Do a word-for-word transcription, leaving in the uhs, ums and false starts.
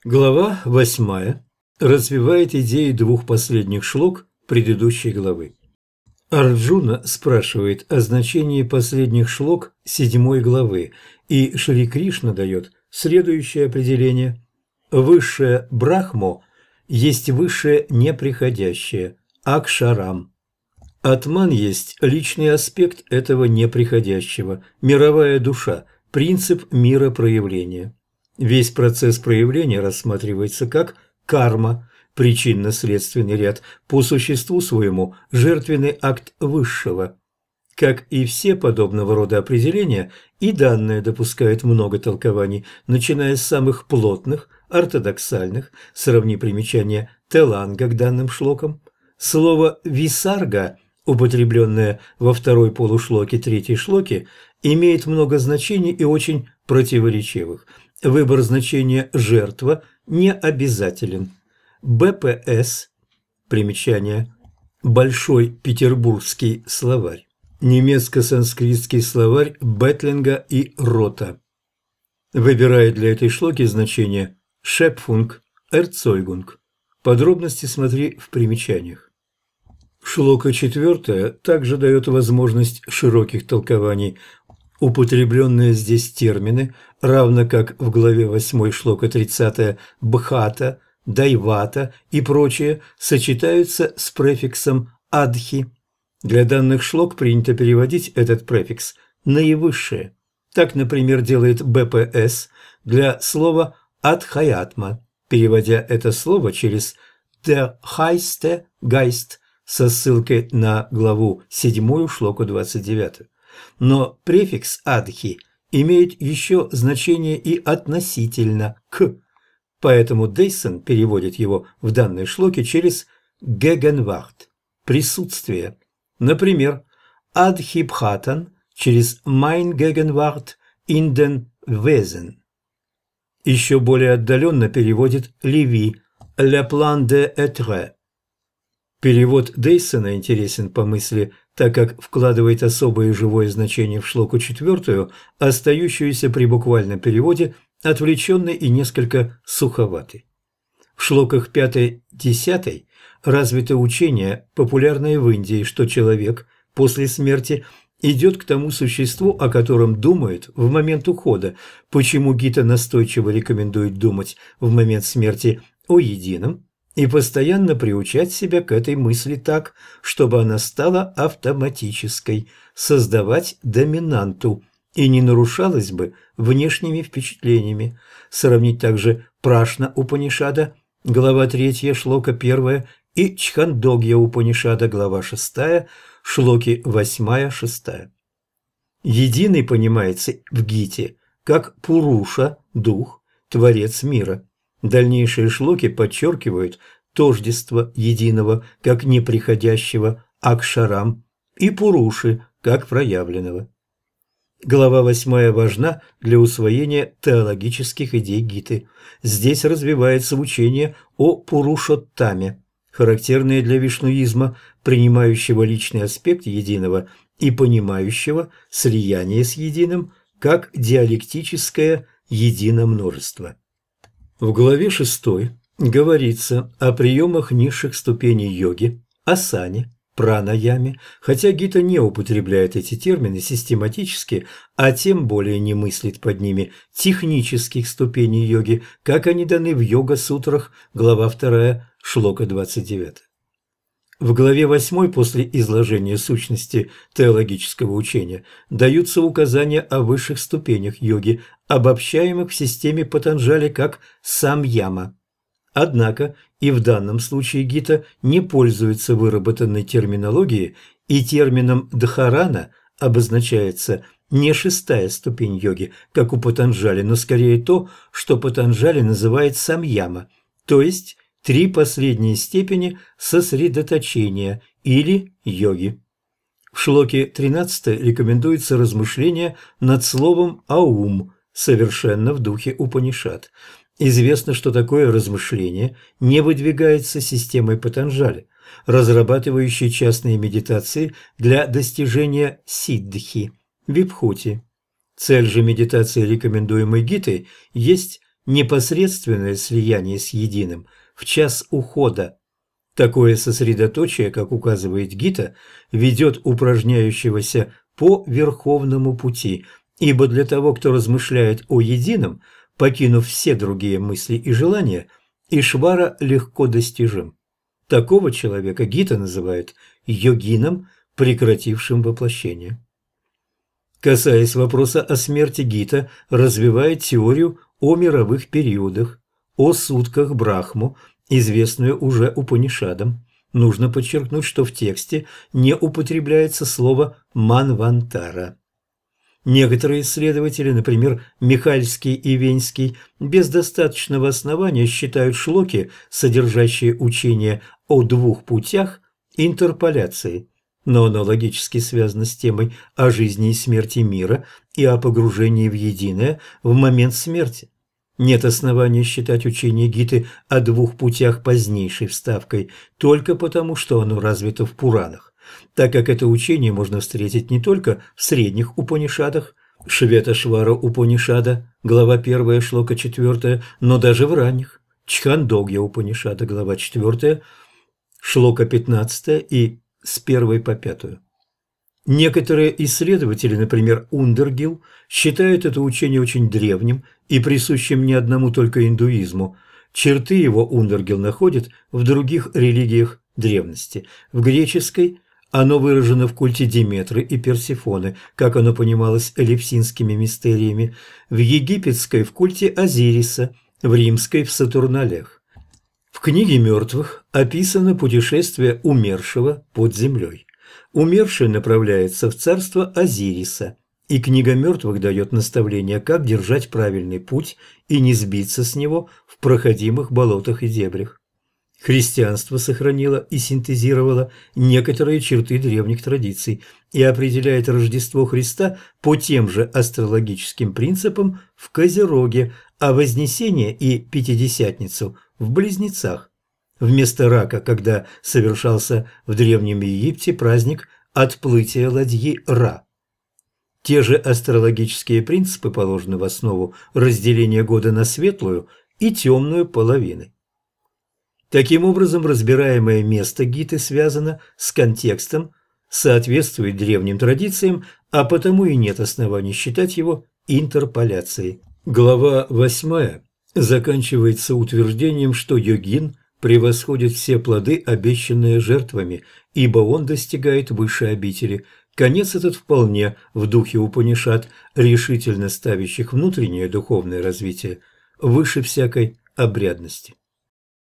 Глава восьмая развивает идеи двух последних шлок предыдущей главы. Арджуна спрашивает о значении последних шлок седьмой главы, и Шри Кришна дает следующее определение. Высшее Брахмо есть высшее неприходящее, Акшарам. Атман есть личный аспект этого неприходящего, мировая душа, принцип мира проявления. Весь процесс проявления рассматривается как карма, причинно-следственный ряд, по существу своему жертвенный акт высшего. Как и все подобного рода определения, и данное допускает много толкований, начиная с самых плотных, ортодоксальных, сравни примечание Теланга к данным шлокам. Слово «висарга», употребленное во второй полушлоке третьей шлоки, имеет много значений и очень противоречивых. Выбор значения «жертва» не обязателен. БПС, примечание, Большой петербургский словарь, немецко-санскритский словарь Бетлинга и Рота, выбирает для этой шлоки значение «шепфунг», «эрцойгунг». Подробности смотри в примечаниях. Шлока четвертая также дает возможность широких толкований. Употребленные здесь термины, равно как в главе восьмой шлока тридцатая бхата, дайвата и прочее, сочетаются с префиксом адхи. Для данных шлок принято переводить этот префикс «наивысшее». Так, например, делает БПС для слова «адхаятма», переводя это слово через «der heißte Geist» со ссылкой на главу седьмую шлоку двадцать девятую. Но префикс «адхи» имеет еще значение и относительно «к», поэтому Дейсон переводит его в данной шлоке через «гегенварт» – «присутствие». Например, «адхибхатан» через «mein Gegenwart in den Wesen». Еще более отдаленно переводит Леви «le plan de être». Перевод Дейсона интересен по мысли, так как вкладывает особое живое значение в шлоку четвертую, остающуюся при буквальном переводе отвлеченной и несколько суховатой. В шлоках пятой-десятой развито учение, популярное в Индии, что человек после смерти идет к тому существу, о котором думает в момент ухода, почему Гита настойчиво рекомендует думать в момент смерти о едином, и постоянно приучать себя к этой мысли так, чтобы она стала автоматической, создавать доминанту и не нарушалась бы внешними впечатлениями. Сравнить также Прашна Упанишада, глава третья, шлока первая, и Чхандогья Упанишада, глава шестая, шлоки восьмая, шестая. Единый понимается в Гите как Пуруша, дух, творец мира. Дальнейшие шлоки подчеркивают тождество единого как неприходящего Акшарам и Пуруши как проявленного. Глава восьмая важна для усвоения теологических идей Гиты. Здесь развивается учение о Пурушоттаме, характерное для вишнуизма, принимающего личный аспект единого и понимающего слияние с единым как диалектическое единомножество. В главе шестой говорится о приемах низших ступеней йоги, асане, пранаяме, хотя Гита не употребляет эти термины систематически, а тем более не мыслит под ними технических ступеней йоги, как они даны в йога-сутрах, глава вторая, шлока двадцать девятая. В главе восьмой после изложения сущности теологического учения даются указания о высших ступенях йоги, обобщаемых в системе Патанджали как самьяма. Однако и в данном случае Гита не пользуется выработанной терминологией, и термином дхарана обозначается не шестая ступень йоги, как у Патанджали, но скорее то, что Патанджали называет самьяма, то есть три последние степени сосредоточения или йоги. В шлоке тринадцатой рекомендуется размышление над словом «аум», совершенно в духе Упанишад. Известно, что такое размышление не выдвигается системой Патанджали, разрабатывающей частные медитации для достижения сиддхи, вибхути. Цель же медитации, рекомендуемой Гитой, есть непосредственное слияние с единым в час ухода. Такое сосредоточие, как указывает Гита, ведет упражняющегося по верховному пути, ибо для того, кто размышляет о едином, покинув все другие мысли и желания, Ишвара легко достижим. Такого человека Гита называет йогином, прекратившим воплощение. Касаясь вопроса о смерти, Гита развивает теорию о мировых периодах, о сутках Брахму, известную уже Упанишадам. Нужно подчеркнуть, что в тексте не употребляется слово «манвантара». Некоторые исследователи, например, Михальский и Венский, без достаточного основания считают шлоки, содержащие учение о двух путях, интерполяцией, но оно логически связано с темой о жизни и смерти мира и о погружении в единое в момент смерти. Нет основания считать учение Гиты о двух путях позднейшей вставкой только потому, что оно развито в Пуранах, так как это учение можно встретить не только в средних Упанишадах, Шветашвара Упанишада, глава первая, шлока четвёртая, но даже в ранних, Чхандогья Упанишада, глава четвёртая, шлока пятнадцатая и с первой по пятую. Некоторые исследователи, например, Ундергил, считают это учение очень древним и присущим не одному только индуизму. Черты его Ундергил находит в других религиях древности. В греческой оно выражено в культе Диметры и Персефоны, как оно понималось элевсинскими мистериями, в египетской – в культе Азириса, в римской – в Сатурналех. В книге мертвых описано путешествие умершего под землей. Умерший направляется в царство Азириса, и книга мертвых дает наставление, как держать правильный путь и не сбиться с него в проходимых болотах и дебрях. Христианство сохранило и синтезировало некоторые черты древних традиций и определяет Рождество Христа по тем же астрологическим принципам в Козероге, а Вознесение и Пятидесятницу в Близнецах. Вместо рака, когда совершался в Древнем Египте праздник отплытия ладьи Ра. Те же астрологические принципы положены в основу разделения года на светлую и темную половины. Таким образом, разбираемое место Гиты связано с контекстом, соответствует древним традициям, а потому и нет оснований считать его интерполяцией. Глава восьмая заканчивается утверждением, что йогин превосходит все плоды, обещанные жертвами, ибо он достигает высшей обители. Конец этот вполне в духе Упанишад, решительно ставящих внутреннее духовное развитие выше всякой обрядности.